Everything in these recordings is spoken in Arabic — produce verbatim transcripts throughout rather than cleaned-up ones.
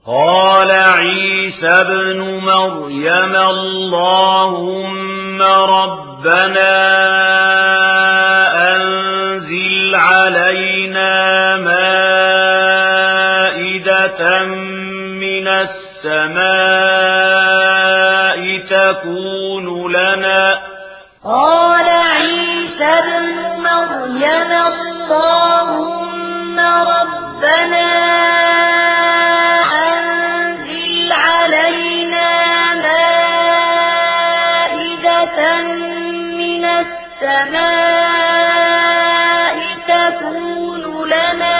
قال عيسى ابن مريم اللهم ربنا أنزل علينا مائدة من السماء تكون لنا قال عيسى ابن مريم اللهم ربنا أنزل علينا مائدة من السماء تكون لنا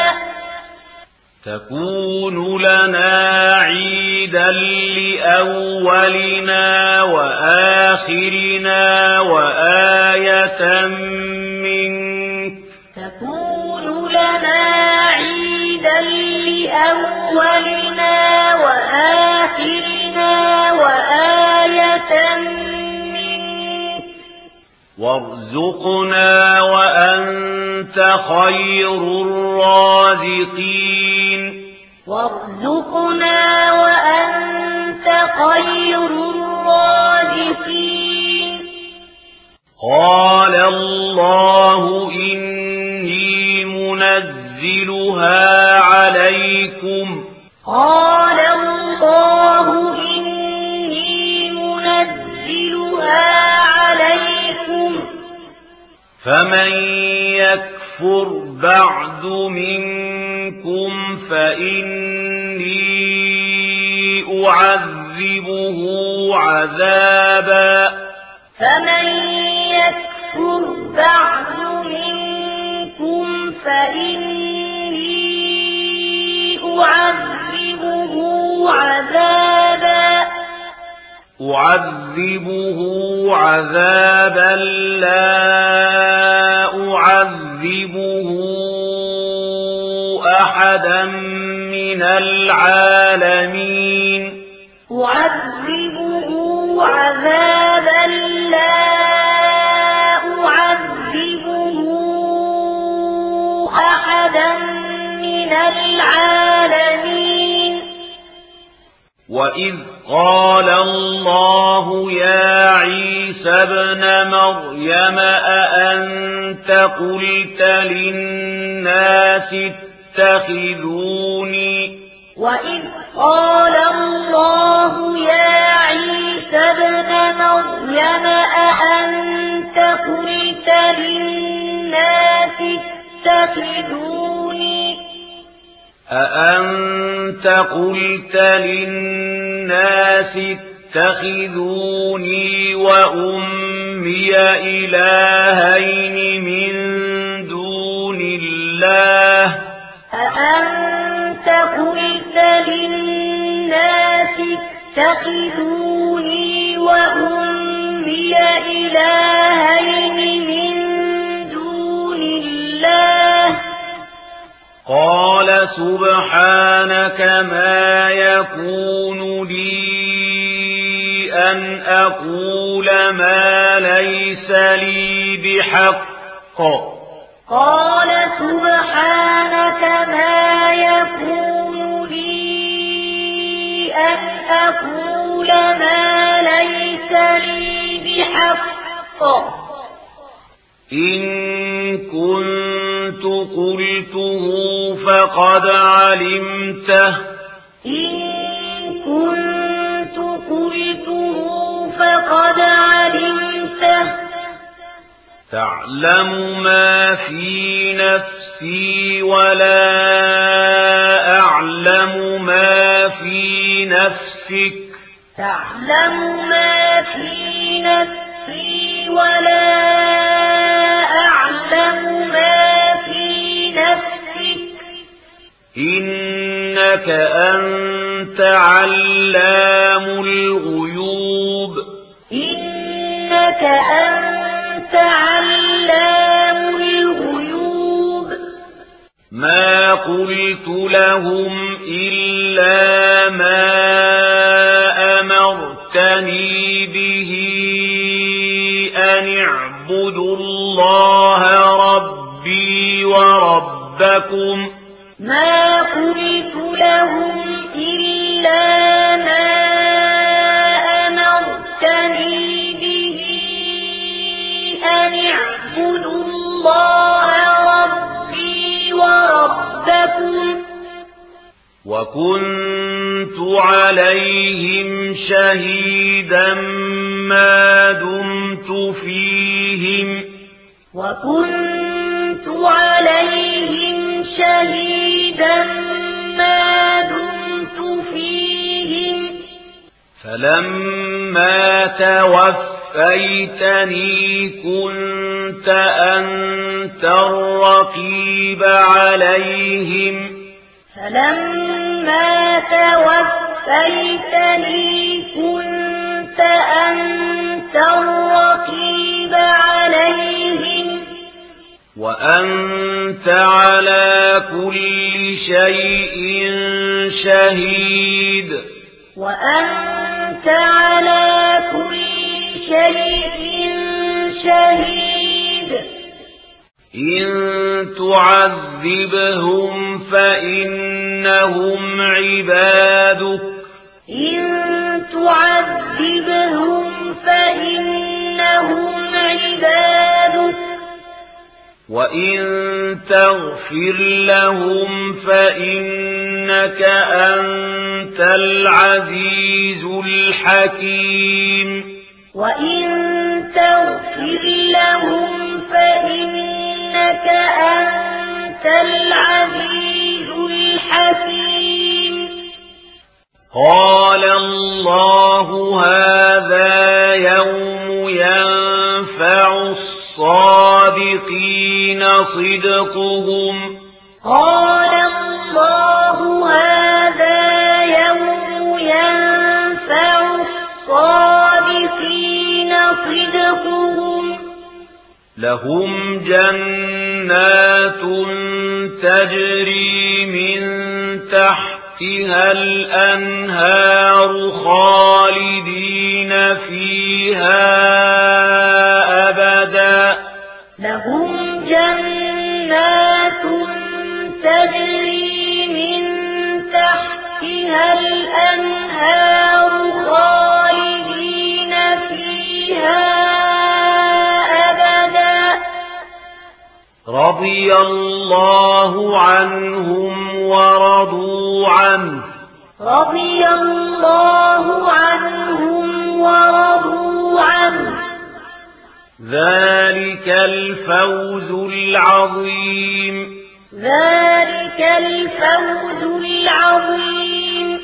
تكون لنا عيدا لأولنا وآخرنا وآية منك تكون لنا عيدا لأولنا وآخرنا وآية منك وارزقنا وأنت خير الرازقين وارزقنا وأنت خير الرازقين قال الله إني منزلها عليكم قال الله إني منزلها عليكم فمن يكفر بعد منكم فإني أعذبه عذابا فمن يكفر بعد منكم فإني أعذبه عذابا أعذبه عذابا لا أعذبه أحدا من العالمين أعذبه عذابا لا أعذبه أحدا من العالمين وإذ قال الله يا عيسى ابن مريم أأنت قلت للناس اتخذوني وإذ قال الله يا عيسى ابن مريم أأنت قلت للناس اتخذوني أأنت قلت للناس اتخذوني وأمي إلهين من دون الله أأنت قلت للناس اتخذوني وأمي إلهين من دون الله قال سبحانك ما يكون لي أن أقول ما ليس لي بحق قال سبحانك ما يكون لي أن أقول ما ليس لي بحق إن كنت قلته فقد علمته إن كنت قلته فقد علمته تعلم ما في نفسي ولا أعلم ما في نفسك تعلم ما في نفسي ولا أعلم ما في نفسك إنك أنت علام الغيوب إنك أنت علام الغيوب ما قلت لهم إلا ما أمرتني به أن اعبدوا الله ربي وربكم ما قلت لهم إلا وكنت عليهم شهيدا ما دمت فيهم وكنت عليهم شهيدا ما دمت فيهم فلما توفيتني كنت أنت الرقيب عليهم فلما توفيتني كنت أنت الرقيب عليهم وأنت على كل شيء شهيد وأنت على كل شيء شهيد إن تعذبهم فإنهم عبادك إن تعذبهم فإنهم عبادك وإن تغفر لهم فإنك أنت العزيز الحكيم وإن تغفر لهم فإنك أنت العزيز الحكيم قال الله هذا يوم ينفع الصادقين صدقهم قال الله هذا يوم ينفع الصادقين صدقهم لهم جنات تجري من تحتها الأنهار خالدين فيها أبدا لهم جنات تجري من تحتها الأنهار خالدين فيها أبدا رضي الله عنهم ورضوا عنه رضي الله عنهم ورضوا عنه ذلك الفوز العظيم ذلك الفوز العظيم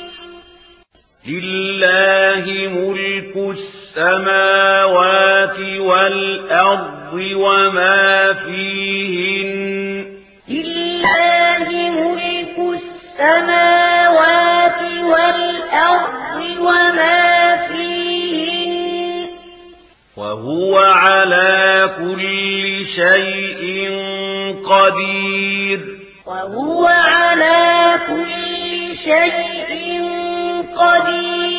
لله ملك السماوات والأرض وما فيهن لله ملك السماوات والأرض وما فيهن وهو على كل شيء قدير وهو على كل شيء قدير